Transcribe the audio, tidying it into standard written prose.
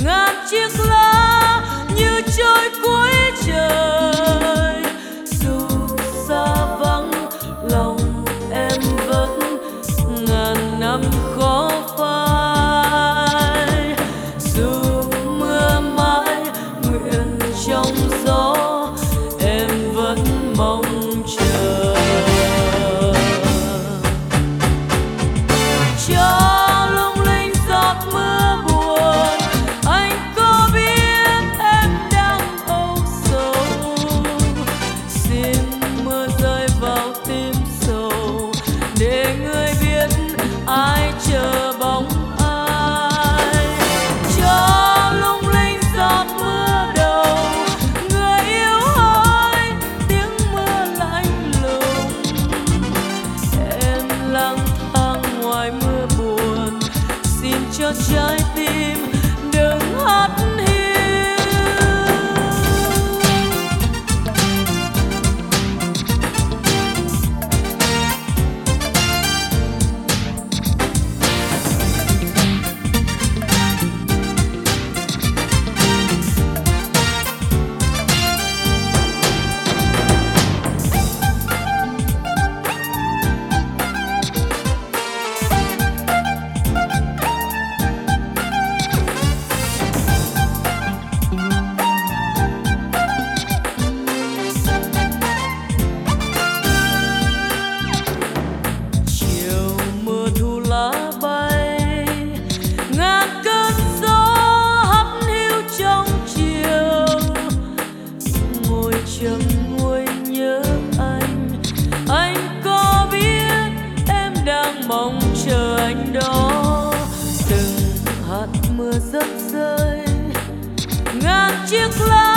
ngàn chiếc lá như trôi cuối trời. Dù xa vắng lòng em vẫn ngàn năm khó phai. Dù mưa mãi nguyện trong gió, em vẫn mong chờ. Cho lung linh giọt mưa buồn, anh có biết em đang âu sầu. Xin mưa rơi vào tim sầu, để người biết ai chờ bóng ai. Cho lung linh giọt mưa đầu, người yêu ơi tiếng mưa lạnh lùng. Em lang thang ngoài mưa buồn, xin cho trái tim đừng hắt hiu. Chiều mưa thu lá bay, ngàn cơn gió hắt hiu trong chiều. Ngồi chầm ngồi nhớ anh có biết em đang mong chờ anh đó. Từng hạt mưa rớt rơi, ngàn chiếc lá